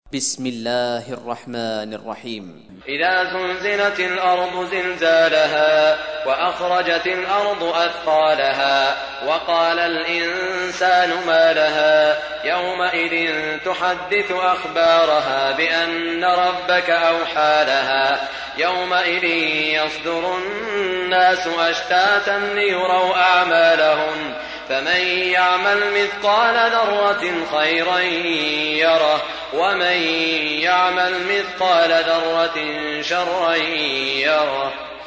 بسم الله الرحمن الرحيم. إذا زلزلت الأرض زلزالها وأخرجت الأرض أثقالها وقال الإنسان ما لها يومئذ تحدث أخبارها بأن ربك أوحى لها يومئذ يصدر الناس أشتاتا ليروا أعمالهم فمن يعمل مثقال ذرة خيرا يره ومن يعمل مثقال ذرة شرا يره.